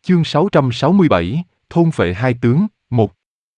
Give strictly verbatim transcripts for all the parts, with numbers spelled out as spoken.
Chương sáu trăm sáu mươi bảy, thôn phệ hai tướng, một.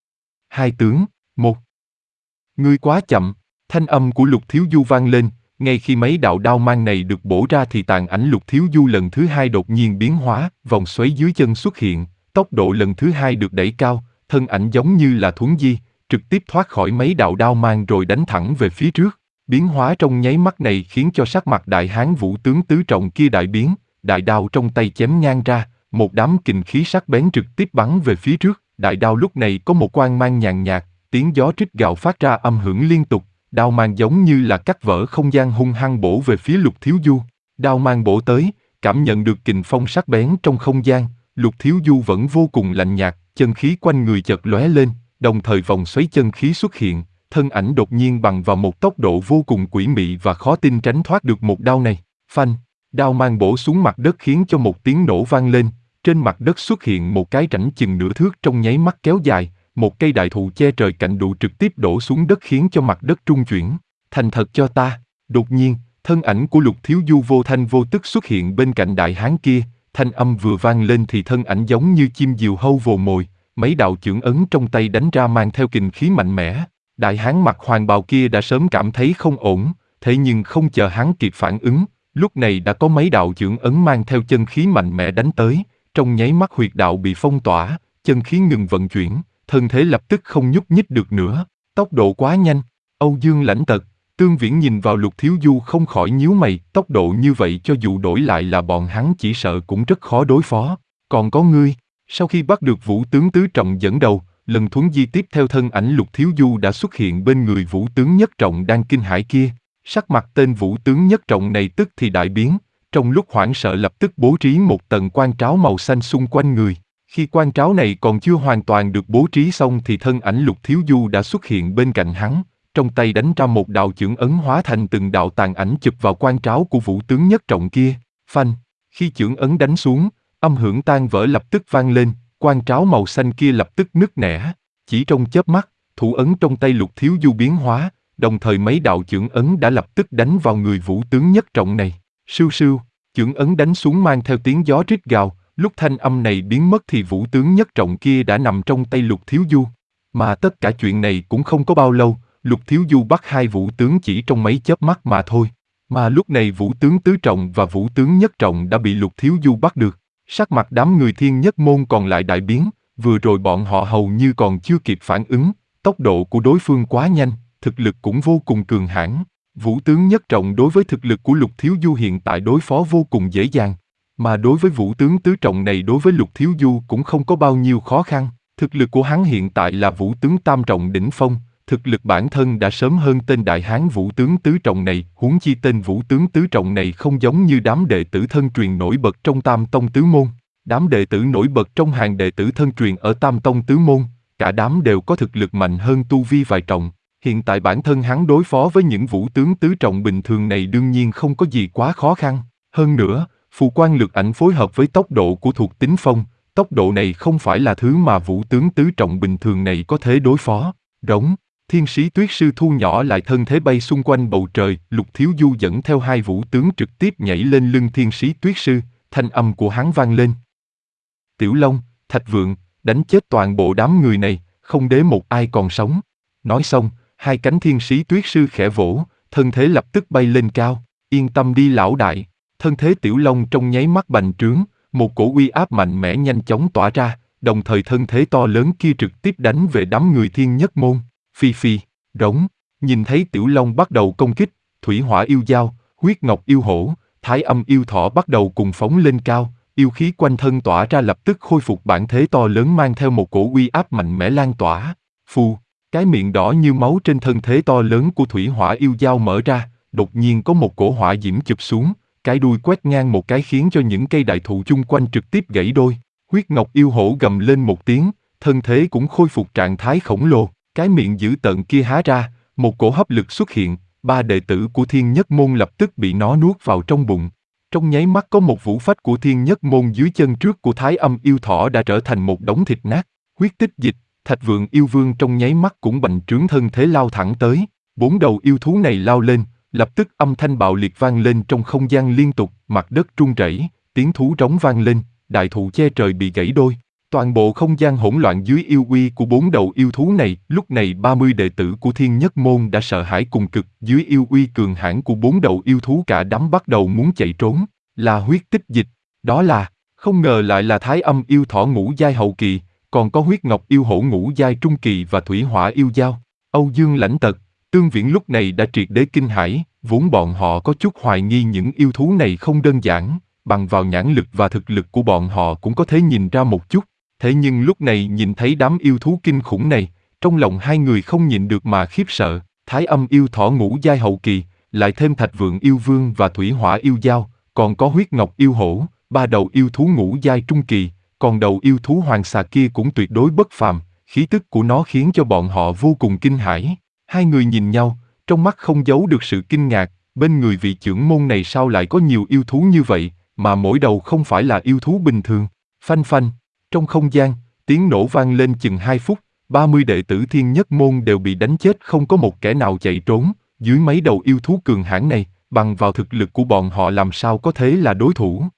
Hai tướng, một. Ngươi quá chậm, thanh âm của Lục Thiếu Du vang lên, ngay khi mấy đạo đao mang này được bổ ra thì tàn ảnh Lục Thiếu Du lần thứ hai đột nhiên biến hóa, vòng xoáy dưới chân xuất hiện, tốc độ lần thứ hai được đẩy cao, thân ảnh giống như là thuấn di, trực tiếp thoát khỏi mấy đạo đao mang rồi đánh thẳng về phía trước. Biến hóa trong nháy mắt này khiến cho sắc mặt đại hán Vũ tướng tứ trọng kia đại biến, đại đao trong tay chém ngang ra, một đám kình khí sắc bén trực tiếp bắn về phía trước. Đại đao lúc này có một quang mang nhàn nhạt, tiếng gió rít gào phát ra âm hưởng liên tục, đao mang giống như là cắt vỡ không gian hung hăng bổ về phía Lục Thiếu Du. Đao mang bổ tới, cảm nhận được kình phong sắc bén trong không gian, Lục Thiếu Du vẫn vô cùng lạnh nhạt, chân khí quanh người chợt lóe lên, đồng thời vòng xoáy chân khí xuất hiện, thân ảnh đột nhiên bằng vào một tốc độ vô cùng quỷ mị và khó tin tránh thoát được một đao này. Phanh, đao mang bổ xuống mặt đất khiến cho một tiếng nổ vang lên, trên mặt đất xuất hiện một cái rãnh chừng nửa thước trong nháy mắt kéo dài, một cây đại thụ che trời cạnh đụ trực tiếp đổ xuống đất khiến cho mặt đất trung chuyển. Thành thật cho ta. Đột nhiên, thân ảnh của Lục Thiếu Du vô thanh vô tức xuất hiện bên cạnh đại hán kia, thanh âm vừa vang lên thì thân ảnh giống như chim diều hâu vồ mồi, mấy đạo chưởng ấn trong tay đánh ra mang theo kình khí mạnh mẽ. Đại hán mặc hoàng bào kia đã sớm cảm thấy không ổn, thế nhưng không chờ hắn kịp phản ứng, lúc này đã có mấy đạo chưởng ấn mang theo chân khí mạnh mẽ đánh tới, trong nháy mắt huyệt đạo bị phong tỏa, chân khí ngừng vận chuyển, thân thể lập tức không nhúc nhích được nữa, tốc độ quá nhanh. Âu Dương Lãnh Tật, Tương Viễn nhìn vào Lục Thiếu Du không khỏi nhíu mày, tốc độ như vậy cho dù đổi lại là bọn hắn chỉ sợ cũng rất khó đối phó. Còn có ngươi, sau khi bắt được Vũ tướng tứ trọng dẫn đầu, lần thuấn di tiếp theo thân ảnh Lục Thiếu Du đã xuất hiện bên người Vũ tướng nhất trọng đang kinh hãi kia. Sắc mặt tên Vũ tướng nhất trọng này tức thì đại biến, trong lúc hoảng sợ lập tức bố trí một tầng quan tráo màu xanh xung quanh người. Khi quan tráo này còn chưa hoàn toàn được bố trí xong thì thân ảnh Lục Thiếu Du đã xuất hiện bên cạnh hắn, trong tay đánh ra một đạo chưởng ấn hóa thành từng đạo tàn ảnh chụp vào quan tráo của Vũ tướng nhất trọng kia. Phanh, khi chưởng ấn đánh xuống, âm hưởng tan vỡ lập tức vang lên, quan tráo màu xanh kia lập tức nứt nẻ. Chỉ trong chớp mắt, thủ ấn trong tay Lục Thiếu Du biến hóa, đồng thời mấy đạo chưởng ấn đã lập tức đánh vào người Vũ tướng nhất trọng này. Sưu sưu, chưởng ấn đánh xuống mang theo tiếng gió rít gào, lúc thanh âm này biến mất thì Vũ tướng nhất trọng kia đã nằm trong tay Lục Thiếu Du. Mà tất cả chuyện này cũng không có bao lâu, Lục Thiếu Du bắt hai Vũ tướng chỉ trong mấy chớp mắt mà thôi. Mà lúc này Vũ tướng tứ trọng và Vũ tướng nhất trọng đã bị Lục Thiếu Du bắt được. Sắc mặt đám người Thiên Nhất môn còn lại đại biến, vừa rồi bọn họ hầu như còn chưa kịp phản ứng, tốc độ của đối phương quá nhanh, thực lực cũng vô cùng cường hãn. Vũ tướng nhất trọng đối với thực lực của Lục Thiếu Du hiện tại đối phó vô cùng dễ dàng, mà đối với Vũ tướng tứ trọng này đối với Lục Thiếu Du cũng không có bao nhiêu khó khăn. Thực lực của hắn hiện tại là Vũ tướng tam trọng đỉnh phong, thực lực bản thân đã sớm hơn tên đại hán Vũ tướng tứ trọng này, huống chi tên Vũ tướng tứ trọng này không giống như đám đệ tử thân truyền nổi bật trong Tam Tông tứ môn. Đám đệ tử nổi bật trong hàng đệ tử thân truyền ở Tam Tông tứ môn, cả đám đều có thực lực mạnh hơn tu vi vài trọng. Hiện tại bản thân hắn đối phó với những Vũ tướng tứ trọng bình thường này đương nhiên không có gì quá khó khăn. Hơn nữa, phù quan lực ảnh phối hợp với tốc độ của thuộc tính phong, tốc độ này không phải là thứ mà Vũ tướng tứ trọng bình thường này có thể đối phó. Rống, Thiên Sĩ Tuyết Sư thu nhỏ lại thân thế bay xung quanh bầu trời, Lục Thiếu Du dẫn theo hai Vũ tướng trực tiếp nhảy lên lưng Thiên Sĩ Tuyết Sư, thanh âm của hắn vang lên. Tiểu Long, Thạch Vượng, đánh chết toàn bộ đám người này, không để một ai còn sống. Nói xong, hai cánh Thiên Sĩ Tuyết Sư khẽ vỗ, thân thế lập tức bay lên cao. Yên tâm đi lão đại. Thân thế Tiểu Long trong nháy mắt bành trướng, một cổ uy áp mạnh mẽ nhanh chóng tỏa ra, đồng thời thân thế to lớn kia trực tiếp đánh về đám người Thiên Nhất môn. Phi phi, rống, nhìn thấy Tiểu Long bắt đầu công kích, Thủy Hỏa yêu dao, Huyết Ngọc yêu hổ, Thái Âm yêu thỏ bắt đầu cùng phóng lên cao, yêu khí quanh thân tỏa ra lập tức khôi phục bản thế to lớn mang theo một cổ uy áp mạnh mẽ lan tỏa. Phù, cái miệng đỏ như máu trên thân thế to lớn của Thủy Hỏa yêu dao mở ra, đột nhiên có một cổ hỏa diễm chụp xuống, cái đuôi quét ngang một cái khiến cho những cây đại thụ chung quanh trực tiếp gãy đôi. Huyết Ngọc yêu hổ gầm lên một tiếng, thân thế cũng khôi phục trạng thái khổng lồ, cái miệng dữ tợn kia há ra, một cổ hấp lực xuất hiện, ba đệ tử của Thiên Nhất môn lập tức bị nó nuốt vào trong bụng. Trong nháy mắt có một vũ phách của Thiên Nhất môn dưới chân trước của Thái Âm yêu thỏ đã trở thành một đống thịt nát. Huyết tích dịch, Thạch Vượng yêu vương trong nháy mắt cũng bành trướng thân thế lao thẳng tới. Bốn đầu yêu thú này lao lên, lập tức âm thanh bạo liệt vang lên trong không gian liên tục, mặt đất rung rẩy, tiếng thú rống vang lên, đại thụ che trời bị gãy đôi. Toàn bộ không gian hỗn loạn dưới yêu uy của bốn đầu yêu thú này, lúc này ba mươi đệ tử của Thiên Nhất Môn đã sợ hãi cùng cực, dưới yêu uy cường hãn của bốn đầu yêu thú cả đám bắt đầu muốn chạy trốn, là huyết tích dịch, đó là, không ngờ lại là Thái Âm yêu thỏ ngũ giai hậu kỳ, còn có huyết ngọc yêu hổ ngũ giai trung kỳ và thủy hỏa yêu dao. Âu Dương Lãnh Tật, Tương Viễn lúc này đã triệt để kinh hãi, vốn bọn họ có chút hoài nghi những yêu thú này không đơn giản, bằng vào nhãn lực và thực lực của bọn họ cũng có thể nhìn ra một chút. Thế nhưng lúc này nhìn thấy đám yêu thú kinh khủng này, trong lòng hai người không nhịn được mà khiếp sợ. Thái Âm yêu thỏ ngũ giai hậu kỳ, lại thêm Thạch Vượng yêu vương và thủy hỏa yêu dao, còn có huyết ngọc yêu hổ, ba đầu yêu thú ngũ giai trung kỳ, còn đầu yêu thú hoàng xà kia cũng tuyệt đối bất phàm, khí tức của nó khiến cho bọn họ vô cùng kinh hãi. Hai người nhìn nhau, trong mắt không giấu được sự kinh ngạc, bên người vị trưởng môn này sao lại có nhiều yêu thú như vậy, mà mỗi đầu không phải là yêu thú bình thường. Phanh phanh, trong không gian, tiếng nổ vang lên chừng hai phút, ba mươi đệ tử Thiên Nhất Môn đều bị đánh chết, không có một kẻ nào chạy trốn. Dưới mấy đầu yêu thú cường hãn này, bằng vào thực lực của bọn họ làm sao có thể là đối thủ.